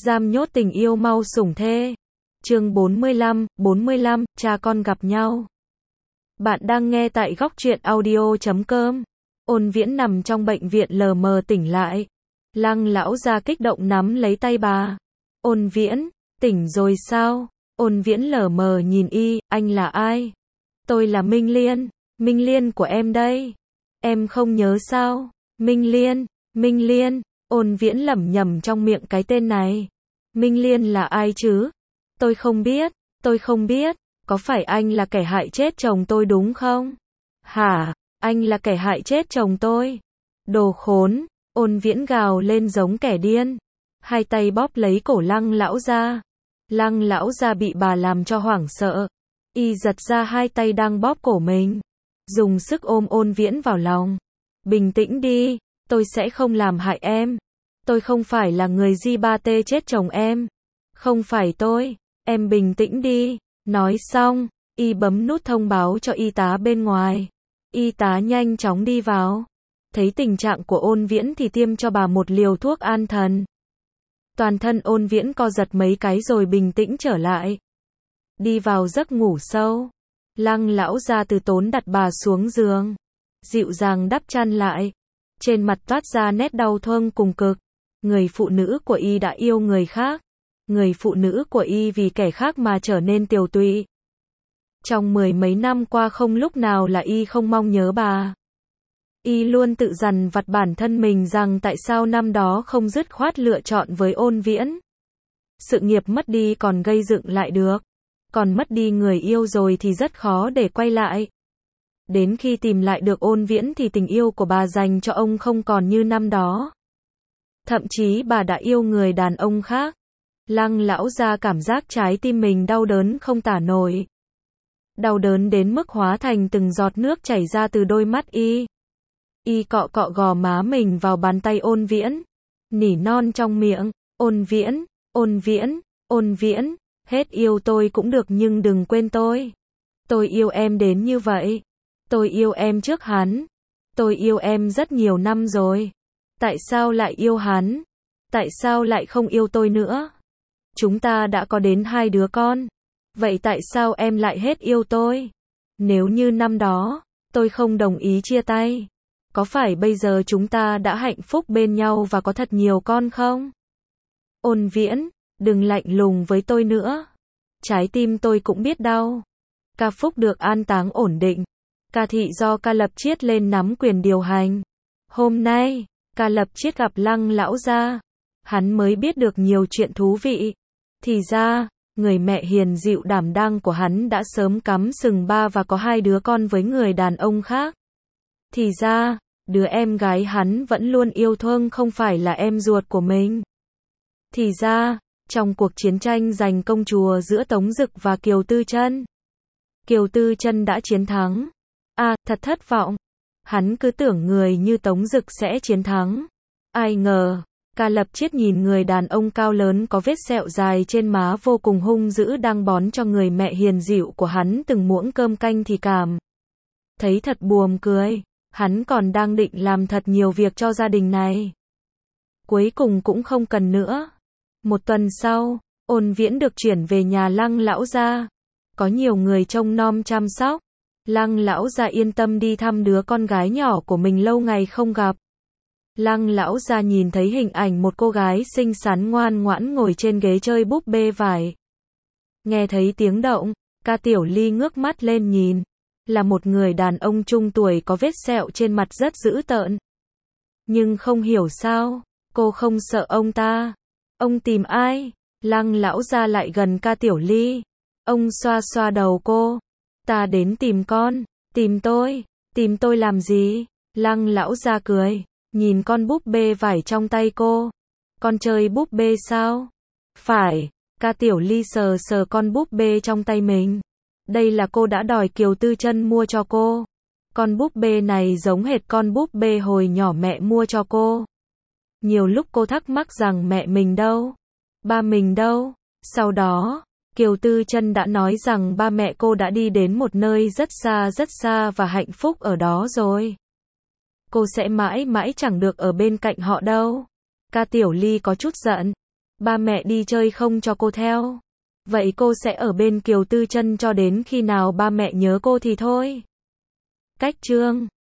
Giam nhốt tình yêu mau sủng thê. Chương 45, cha con gặp nhau. Bạn đang nghe tại Góc Truyện Audio.com. Ôn Viễn nằm trong bệnh viện lờ mờ tỉnh lại. Lăng lão gia kích động nắm lấy tay bà. Ôn Viễn, tỉnh rồi sao? Ôn Viễn lờ mờ nhìn y, anh là ai? Tôi là Minh Liên, Minh Liên của em đây. Em không nhớ sao? Minh Liên, Ôn Viễn lẩm nhẩm trong miệng cái tên này. Minh Liên là ai chứ? Tôi không biết, có phải anh là kẻ hại chết chồng tôi đúng không? Hả, anh là kẻ hại chết chồng tôi? Đồ khốn, Ôn Viễn gào lên giống kẻ điên. Hai tay bóp lấy cổ Lăng lão gia. Lăng lão gia bị bà làm cho hoảng sợ. Y giật ra hai tay đang bóp cổ mình. Dùng sức ôm Ôn Viễn vào lòng. Bình tĩnh đi, tôi sẽ không làm hại em. Tôi không phải là người di ba tê chết chồng em. Không phải tôi, em bình tĩnh đi. Nói xong, y bấm nút thông báo cho y tá bên ngoài. Y tá nhanh chóng đi vào. Thấy tình trạng của Ôn Viễn thì tiêm cho bà một liều thuốc an thần. Toàn thân Ôn Viễn co giật mấy cái rồi bình tĩnh trở lại. Đi vào giấc ngủ sâu. Lăng lão gia từ tốn đặt bà xuống giường. Dịu dàng đắp chăn lại. Trên mặt toát ra nét đau thương cùng cực. Người phụ nữ của y đã yêu người khác. Người phụ nữ của y vì kẻ khác mà trở nên tiều tụy. Trong mười mấy năm qua không lúc nào là y không mong nhớ bà. Y luôn tự dằn vặt bản thân mình rằng tại sao năm đó không dứt khoát lựa chọn với Ôn Viễn. Sự nghiệp mất đi còn gây dựng lại được. Còn mất đi người yêu rồi thì rất khó để quay lại. Đến khi tìm lại được Ôn Viễn thì tình yêu của bà dành cho ông không còn như năm đó. Thậm chí bà đã yêu người đàn ông khác. Lăng lão gia cảm giác trái tim mình đau đớn không tả nổi. Đau đớn đến mức hóa thành từng giọt nước chảy ra từ đôi mắt y. Y cọ cọ gò má mình vào bàn tay Ôn Viễn. Nỉ non trong miệng, Ôn Viễn, hết yêu tôi cũng được nhưng đừng quên tôi. Tôi yêu em đến như vậy. Tôi yêu em trước hắn. Tôi yêu em rất nhiều năm rồi. Tại sao lại yêu hắn? Tại sao lại không yêu tôi nữa? Chúng ta đã có đến 2 đứa con. Vậy tại sao em lại hết yêu tôi? Nếu như năm đó, tôi không đồng ý chia tay. Có phải bây giờ chúng ta đã hạnh phúc bên nhau và có thật nhiều con không? Ôn Viễn, đừng lạnh lùng với tôi nữa. Trái tim tôi cũng biết đau. Ca Phúc được an táng ổn định. Ca Thị do Ca Lập Chiết lên nắm quyền điều hành. Hôm nay, Ca Lập Chiết gặp Lăng lão gia. Hắn mới biết được nhiều chuyện thú vị. Thì ra, người mẹ hiền dịu đảm đang của hắn đã sớm cắm sừng ba và có 2 đứa con với người đàn ông khác. Thì ra, đứa em gái hắn vẫn luôn yêu thương không phải là em ruột của mình. Thì ra, trong cuộc chiến tranh giành công chúa giữa Tống Dực và Kiều Tư Chân, Kiều Tư Chân đã chiến thắng. Thật thất vọng. Hắn cứ tưởng người như Tống Dực sẽ chiến thắng. Ai ngờ, Ca Lập Chiết nhìn người đàn ông cao lớn có vết sẹo dài trên má vô cùng hung dữ đang bón cho người mẹ hiền dịu của hắn từng muỗng cơm canh thì cảm thấy thật buồn cười. Hắn còn đang định làm thật nhiều việc cho gia đình này. Cuối cùng cũng không cần nữa. Một tuần sau, Ôn Viễn được chuyển về nhà Lăng lão gia. Có nhiều người trông nom chăm sóc. Lăng lão gia yên tâm đi thăm đứa con gái nhỏ của mình lâu ngày không gặp. Lăng lão gia nhìn thấy hình ảnh một cô gái xinh xắn ngoan ngoãn ngồi trên ghế chơi búp bê vải. Nghe thấy tiếng động, Ca Tiểu Ly ngước mắt lên nhìn. Là một người đàn ông trung tuổi có vết sẹo trên mặt rất dữ tợn. Nhưng không hiểu sao, cô không sợ ông ta. Ông tìm ai? Lăng lão gia lại gần Ca Tiểu Ly. Ông xoa xoa đầu cô. Ta đến tìm con. Tìm tôi làm gì? Lăng lão gia cười. Nhìn con búp bê vải trong tay cô. Con chơi búp bê sao? Phải. Ca Tiểu Ly sờ sờ con búp bê trong tay mình. Đây là cô đã đòi Kiều Tư Chân mua cho cô. Con búp bê này giống hệt con búp bê hồi nhỏ mẹ mua cho cô. Nhiều lúc cô thắc mắc rằng mẹ mình đâu? Ba mình đâu? Sau đó, Kiều Tư Chân đã nói rằng ba mẹ cô đã đi đến một nơi rất xa và hạnh phúc ở đó rồi. Cô sẽ mãi mãi chẳng được ở bên cạnh họ đâu. Ca Tiểu Ly có chút giận. Ba mẹ đi chơi không cho cô theo. Vậy cô sẽ ở bên Kiều Tư Chân cho đến khi nào ba mẹ nhớ cô thì thôi. Cách chương